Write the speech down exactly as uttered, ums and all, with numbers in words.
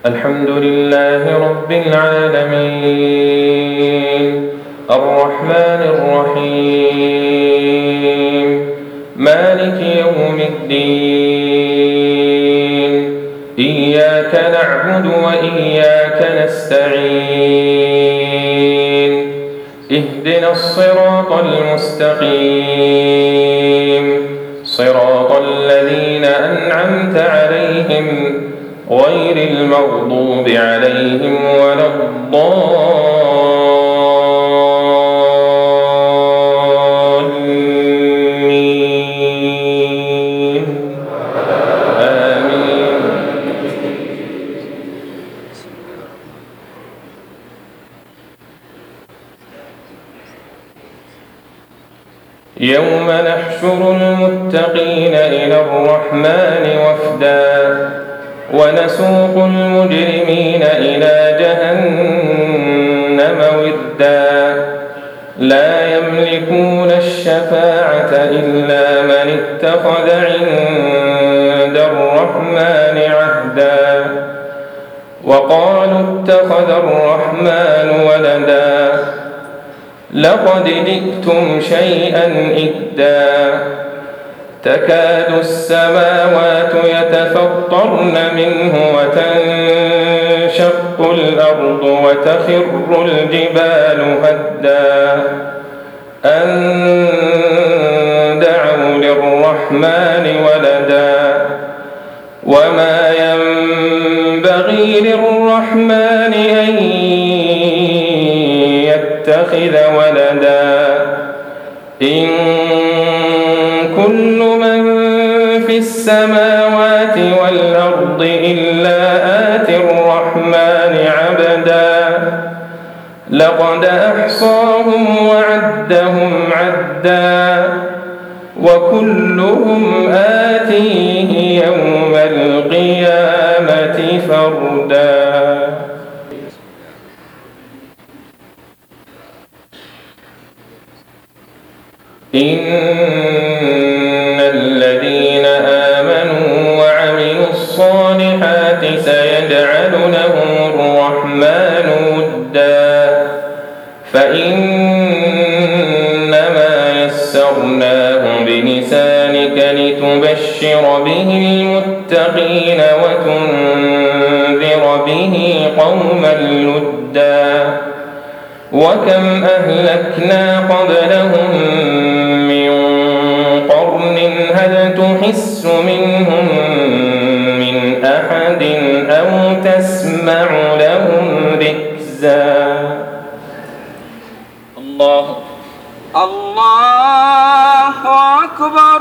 الحمد لله رب العالمين الرحمن الرحيم مالك يوم الدين إياك نعبد وإياك نستعين اهدنا الصراط المستقيم صراط الذين أنعمت عليهم غير المغضوب عليهم ولا الضالين آمين. يوم نحشر المتقين إلى الرحمن وفدا ونسوق المجرمين إلى جهنم وردا لا يملكون الشفاعة إلا من اتخذ عند الرحمن عهدا وقالوا اتخذ الرحمن ولدا لقد جئتم شيئا إدا تكاد السماوات يتفطرن منه وتنشق الأرض وتخر الجبال هدا أن دعوا للرحمن ولدا وما ينبغي للرحمن أن يتخذ ولدا إن كل من في السماوات والأرض إلا آتي الرحمن عبدا لقد أحصاهم وعدهم عدا وكلهم آتيه يوم القيامة فردا. إن الذين آمنوا وعملوا الصالحات سيجعل لهم الرحمن ودا فإنما يسرناه بلسانك لتبشر به المتقين وتنذر به قوما لدا وكم أهلكنا قبلهم هل تحس منهم من أحد أو تسمع لهم ركزا. الله الله أكبر.